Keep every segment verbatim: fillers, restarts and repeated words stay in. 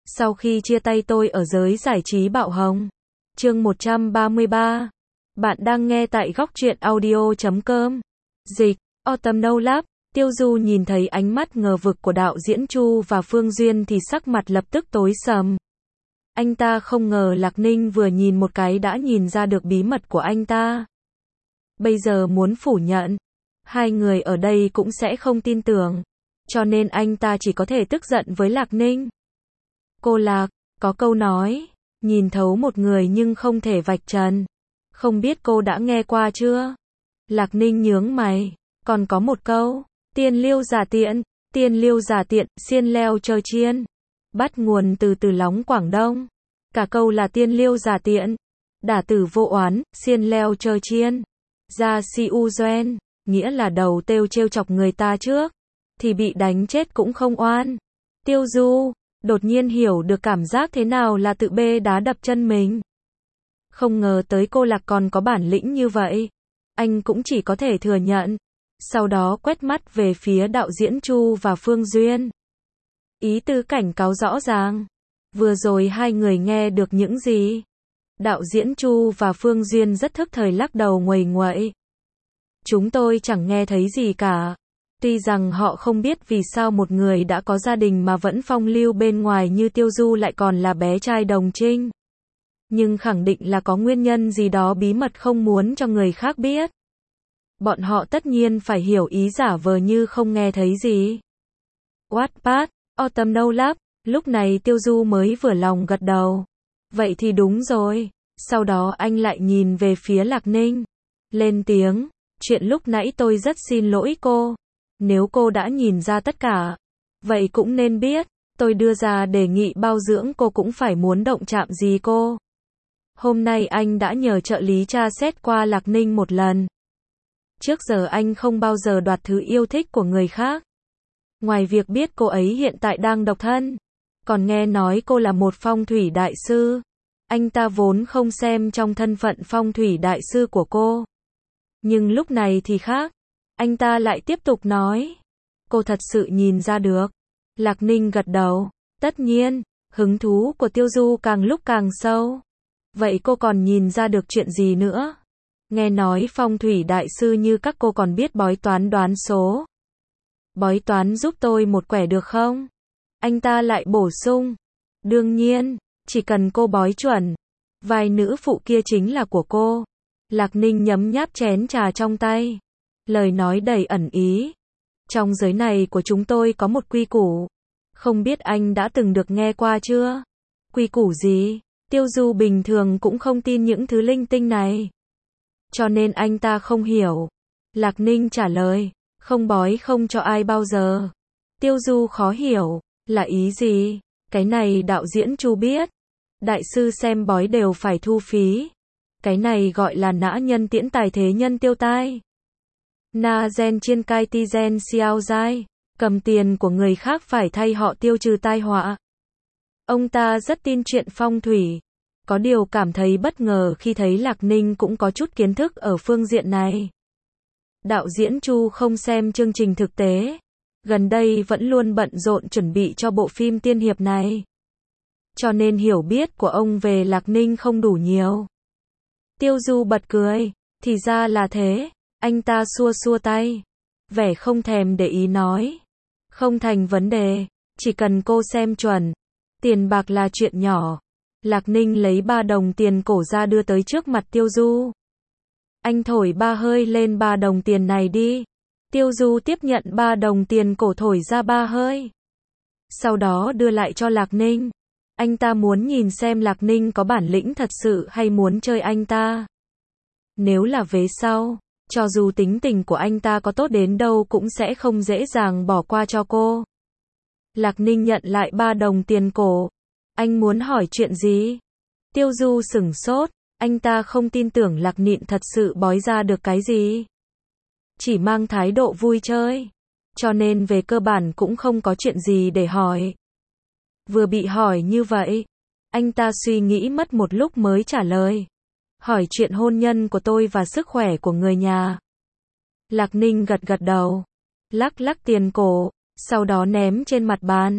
Sau khi chia tay tôi ở giới giải trí bạo hồng. Chương một trăm ba mươi ba. Bạn đang nghe tại góc truyện audio chấm com. Dịch, Autumn No Lab. Tiêu Du nhìn thấy ánh mắt ngờ vực của đạo diễn Chu và Phương Duyên thì sắc mặt lập tức tối sầm. Anh ta không ngờ Lạc Ninh vừa nhìn một cái đã nhìn ra được bí mật của anh ta. Bây giờ muốn phủ nhận, hai người ở đây cũng sẽ không tin tưởng. Cho nên anh ta chỉ có thể tức giận với Lạc Ninh. Cô Lạc, có câu nói, nhìn thấu một người nhưng không thể vạch trần. Không biết cô đã nghe qua chưa? Lạc Ninh nhướng mày, còn có một câu, tiên liêu giả tiện, tiên liêu giả tiện, xiên leo chơi chiên. Bắt nguồn từ từ Lóng Quảng Đông. Cả câu là tiên liêu giả tiện, đả tử vô oán, xiên leo chơi chiên. Ra si u doen, nghĩa là đầu têu trêu chọc người ta trước, thì bị đánh chết cũng không oan. Tiêu Du đột nhiên hiểu được cảm giác thế nào là tự bê đá đập chân mình. Không ngờ tới cô Lạc còn có bản lĩnh như vậy. Anh cũng chỉ có thể thừa nhận. Sau đó quét mắt về phía đạo diễn Chu và Phương Duyên. Ý tứ cảnh cáo rõ ràng. Vừa rồi hai người nghe được những gì? Đạo diễn Chu và Phương Duyên rất thức thời lắc đầu nguầy nguậy. Chúng tôi chẳng nghe thấy gì cả. Tuy rằng họ không biết vì sao một người đã có gia đình mà vẫn phong lưu bên ngoài như Tiêu Du lại còn là bé trai đồng trinh. Nhưng khẳng định là có nguyên nhân gì đó bí mật không muốn cho người khác biết. Bọn họ tất nhiên phải hiểu ý giả vờ như không nghe thấy gì. Wattpad, Autumn No Lab, lúc này Tiêu Du mới vừa lòng gật đầu. Vậy thì đúng rồi. Sau đó anh lại nhìn về phía Lạc Ninh. Lên tiếng, chuyện lúc nãy tôi rất xin lỗi cô. Nếu cô đã nhìn ra tất cả, vậy cũng nên biết, tôi đưa ra đề nghị bao dưỡng cô cũng phải muốn động chạm gì cô. Hôm nay anh đã nhờ trợ lý tra xét qua Lạc Ninh một lần. Trước giờ anh không bao giờ đoạt thứ yêu thích của người khác. Ngoài việc biết cô ấy hiện tại đang độc thân, còn nghe nói cô là một phong thủy đại sư. Anh ta vốn không xem trong thân phận phong thủy đại sư của cô. Nhưng lúc này thì khác. Anh ta lại tiếp tục nói. Cô thật sự nhìn ra được. Lạc Ninh gật đầu. Tất nhiên, hứng thú của Tiêu Du càng lúc càng sâu. Vậy cô còn nhìn ra được chuyện gì nữa? Nghe nói phong thủy đại sư như các cô còn biết bói toán đoán số. Bói toán giúp tôi một quẻ được không? Anh ta lại bổ sung. Đương nhiên, chỉ cần cô bói chuẩn. Vai nữ phụ kia chính là của cô. Lạc Ninh nhấm nháp chén trà trong tay. Lời nói đầy ẩn ý. Trong giới này của chúng tôi có một quy củ. Không biết anh đã từng được nghe qua chưa? Quy củ gì? Tiêu Du bình thường cũng không tin những thứ linh tinh này. Cho nên anh ta không hiểu. Lạc Ninh trả lời. Không bói không cho ai bao giờ. Tiêu Du khó hiểu. Là ý gì? Cái này đạo diễn Chu biết. Đại sư xem bói đều phải thu phí. Cái này gọi là nã nhân tiễn tài thế nhân tiêu tai. Na gen chiên cai ti gen xiao dai. Cầm tiền của người khác phải thay họ tiêu trừ tai họa. Ông ta rất tin chuyện phong thủy. Có điều cảm thấy bất ngờ khi thấy Lạc Ninh cũng có chút kiến thức ở phương diện này. Đạo diễn Chu không xem chương trình thực tế. Gần đây vẫn luôn bận rộn chuẩn bị cho bộ phim tiên hiệp này. Cho nên hiểu biết của ông về Lạc Ninh không đủ nhiều. Tiêu Du bật cười. Thì ra là thế. Anh ta xua xua tay. Vẻ không thèm để ý nói. Không thành vấn đề. Chỉ cần cô xem chuẩn. Tiền bạc là chuyện nhỏ. Lạc Ninh lấy ba đồng tiền cổ ra đưa tới trước mặt Tiêu Du. Anh thổi ba hơi lên ba đồng tiền này đi. Tiêu Du tiếp nhận ba đồng tiền cổ thổi ra ba hơi. Sau đó đưa lại cho Lạc Ninh. Anh ta muốn nhìn xem Lạc Ninh có bản lĩnh thật sự hay muốn chơi anh ta. Nếu là vế sau, cho dù tính tình của anh ta có tốt đến đâu cũng sẽ không dễ dàng bỏ qua cho cô. Lạc Ninh nhận lại ba đồng tiền cổ. Anh muốn hỏi chuyện gì? Tiêu Du sửng sốt. Anh ta không tin tưởng Lạc Nịn thật sự bói ra được cái gì. Chỉ mang thái độ vui chơi. Cho nên về cơ bản cũng không có chuyện gì để hỏi. Vừa bị hỏi như vậy, anh ta suy nghĩ mất một lúc mới trả lời. Hỏi chuyện hôn nhân của tôi và sức khỏe của người nhà. Lạc Ninh gật gật đầu. Lắc lắc tiền cổ. Sau đó ném trên mặt bàn.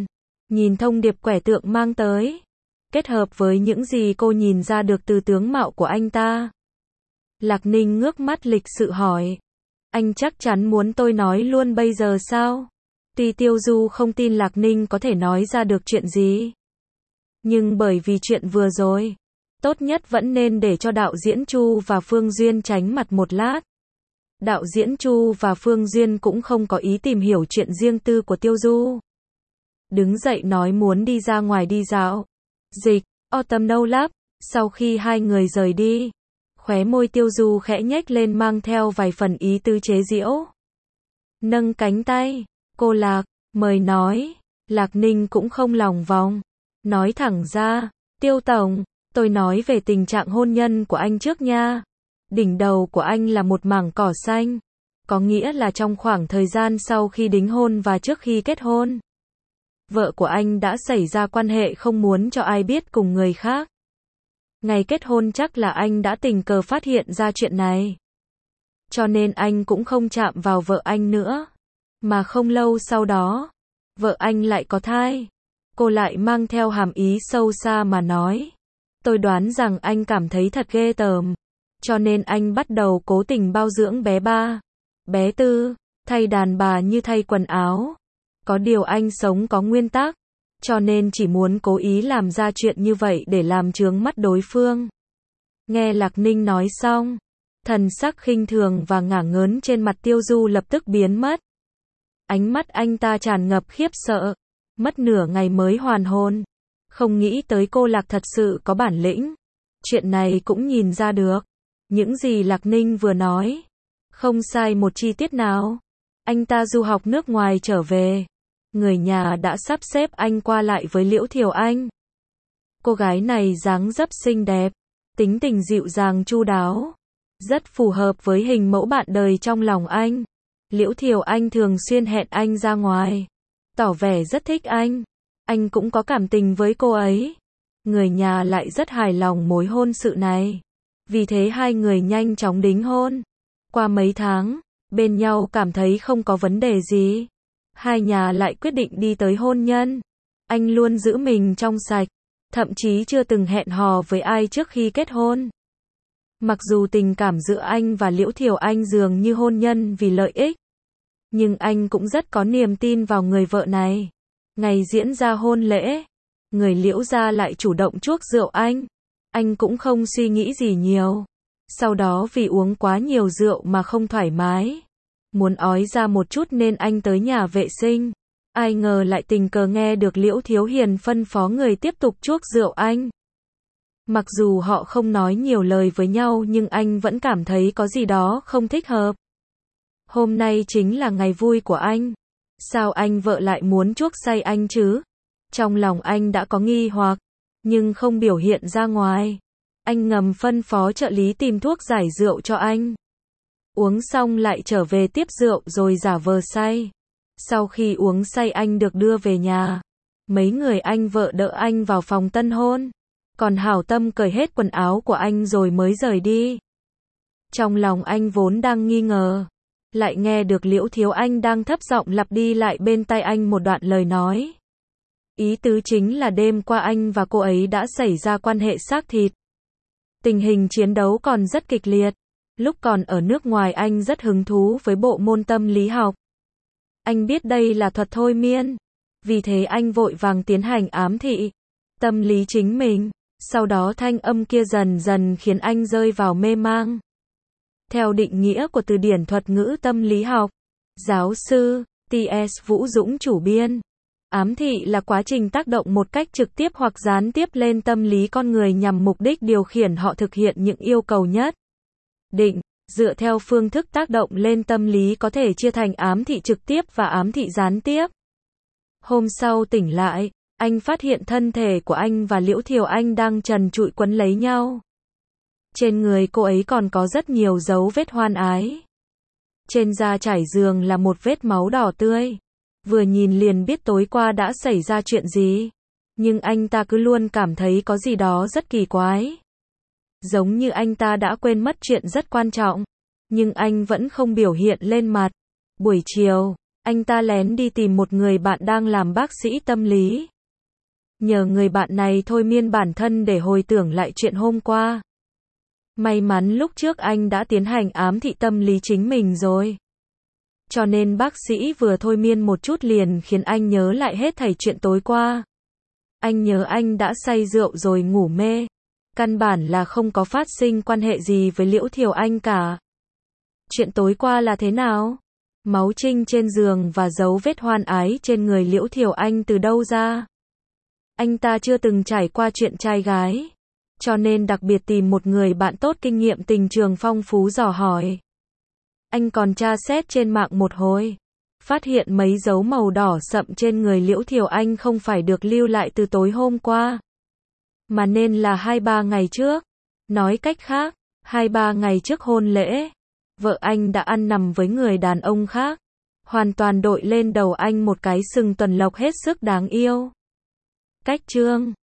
Nhìn thông điệp quẻ tượng mang tới, kết hợp với những gì cô nhìn ra được từ tướng mạo của anh ta. Lạc Ninh ngước mắt lịch sự hỏi. Anh chắc chắn muốn tôi nói luôn bây giờ sao? Tuy Tiêu Du không tin Lạc Ninh có thể nói ra được chuyện gì. Nhưng bởi vì chuyện vừa rồi, tốt nhất vẫn nên để cho đạo diễn Chu và Phương Duyên tránh mặt một lát. Đạo diễn Chu và Phương Duyên cũng không có ý tìm hiểu chuyện riêng tư của Tiêu Du. Đứng dậy nói muốn đi ra ngoài đi dạo. Dịch, Autumn No Lab, sau khi hai người rời đi, khóe môi Tiêu Du khẽ nhếch lên mang theo vài phần ý tứ chế giễu. Nâng cánh tay, cô Lạc, mời nói. Lạc Ninh cũng không lòng vòng, nói thẳng ra, Tiêu Tổng, tôi nói về tình trạng hôn nhân của anh trước nha. Đỉnh đầu của anh là một mảng cỏ xanh, có nghĩa là trong khoảng thời gian sau khi đính hôn và trước khi kết hôn, vợ của anh đã xảy ra quan hệ không muốn cho ai biết cùng người khác. Ngày kết hôn chắc là anh đã tình cờ phát hiện ra chuyện này. Cho nên anh cũng không chạm vào vợ anh nữa. Mà không lâu sau đó, vợ anh lại có thai. Cô lại mang theo hàm ý sâu xa mà nói. Tôi đoán rằng anh cảm thấy thật ghê tởm. Cho nên anh bắt đầu cố tình bao dưỡng bé ba, bé tư, thay đàn bà như thay quần áo. Có điều anh sống có nguyên tắc, cho nên chỉ muốn cố ý làm ra chuyện như vậy để làm chướng mắt đối phương. Nghe Lạc Ninh nói xong, thần sắc khinh thường và ngả ngớn trên mặt Tiêu Du lập tức biến mất. Ánh mắt anh ta tràn ngập khiếp sợ, mất nửa ngày mới hoàn hồn. Không nghĩ tới cô Lạc thật sự có bản lĩnh. Chuyện này cũng nhìn ra được. Những gì Lạc Ninh vừa nói, không sai một chi tiết nào. Anh ta du học nước ngoài trở về. Người nhà đã sắp xếp anh qua lại với Liễu Thiều Anh. Cô gái này dáng dấp xinh đẹp, tính tình dịu dàng chu đáo, rất phù hợp với hình mẫu bạn đời trong lòng anh. Liễu Thiều Anh thường xuyên hẹn anh ra ngoài, tỏ vẻ rất thích anh. Anh cũng có cảm tình với cô ấy. Người nhà lại rất hài lòng mối hôn sự này. Vì thế hai người nhanh chóng đính hôn. Qua mấy tháng, bên nhau cảm thấy không có vấn đề gì. Hai nhà lại quyết định đi tới hôn nhân. Anh luôn giữ mình trong sạch, thậm chí chưa từng hẹn hò với ai trước khi kết hôn. Mặc dù tình cảm giữa anh và Liễu Thiều Anh dường như hôn nhân vì lợi ích, nhưng anh cũng rất có niềm tin vào người vợ này. Ngày diễn ra hôn lễ, người Liễu gia lại chủ động chuốc rượu anh. Anh cũng không suy nghĩ gì nhiều. Sau đó vì uống quá nhiều rượu mà không thoải mái, muốn ói ra một chút nên anh tới nhà vệ sinh. Ai ngờ lại tình cờ nghe được Liễu Thiếu Hiền phân phó người tiếp tục chuốc rượu anh. Mặc dù họ không nói nhiều lời với nhau nhưng anh vẫn cảm thấy có gì đó không thích hợp. Hôm nay chính là ngày vui của anh. Sao anh vợ lại muốn chuốc say anh chứ? Trong lòng anh đã có nghi hoặc, nhưng không biểu hiện ra ngoài. Anh ngầm phân phó trợ lý tìm thuốc giải rượu cho anh. Uống xong lại trở về tiếp rượu rồi giả vờ say. Sau khi uống say anh được đưa về nhà. Mấy người anh vợ đỡ anh vào phòng tân hôn. Còn hảo tâm cởi hết quần áo của anh rồi mới rời đi. Trong lòng anh vốn đang nghi ngờ, lại nghe được Liễu Thiếu Anh đang thấp giọng lặp đi lại bên tai anh một đoạn lời nói. Ý tứ chính là đêm qua anh và cô ấy đã xảy ra quan hệ xác thịt. Tình hình chiến đấu còn rất kịch liệt. Lúc còn ở nước ngoài anh rất hứng thú với bộ môn tâm lý học. Anh biết đây là thuật thôi miên. Vì thế anh vội vàng tiến hành ám thị tâm lý chính mình. Sau đó thanh âm kia dần dần khiến anh rơi vào mê mang. Theo định nghĩa của từ điển thuật ngữ tâm lý học, giáo sư tê ét Vũ Dũng chủ biên, ám thị là quá trình tác động một cách trực tiếp hoặc gián tiếp lên tâm lý con người nhằm mục đích điều khiển họ thực hiện những yêu cầu nhất định. Dựa theo phương thức tác động lên tâm lý có thể chia thành ám thị trực tiếp và ám thị gián tiếp. Hôm sau tỉnh lại, anh phát hiện thân thể của anh và Liễu Thiều Anh đang trần trụi quấn lấy nhau. Trên người cô ấy còn có rất nhiều dấu vết hoan ái. Trên da trải giường là một vết máu đỏ tươi. Vừa nhìn liền biết tối qua đã xảy ra chuyện gì. Nhưng anh ta cứ luôn cảm thấy có gì đó rất kỳ quái. Giống như anh ta đã quên mất chuyện rất quan trọng. Nhưng anh vẫn không biểu hiện lên mặt. Buổi chiều, anh ta lén đi tìm một người bạn đang làm bác sĩ tâm lý. nhờ người bạn này thôi miên bản thân để hồi tưởng lại chuyện hôm qua. May mắn lúc trước anh đã tiến hành ám thị tâm lý chính mình rồi. Cho nên bác sĩ vừa thôi miên một chút liền khiến anh nhớ lại hết thảy chuyện tối qua. Anh nhớ anh đã say rượu rồi ngủ mê. Căn bản là không có phát sinh quan hệ gì với Liễu Thiều Anh cả. Chuyện tối qua là thế nào? Máu trinh trên giường và dấu vết hoan ái trên người Liễu Thiều Anh từ đâu ra? Anh ta chưa từng trải qua chuyện trai gái, cho nên đặc biệt tìm một người bạn tốt kinh nghiệm tình trường phong phú dò hỏi. Anh còn tra xét trên mạng một hồi, phát hiện mấy dấu màu đỏ sậm trên người Liễu Thiều Anh không phải được lưu lại từ tối hôm qua, mà nên là hai ba ngày trước. Nói cách khác, hai ba ngày trước hôn lễ, vợ anh đã ăn nằm với người đàn ông khác, hoàn toàn đội lên đầu anh một cái sừng tuần lộc hết sức đáng yêu. Cách chương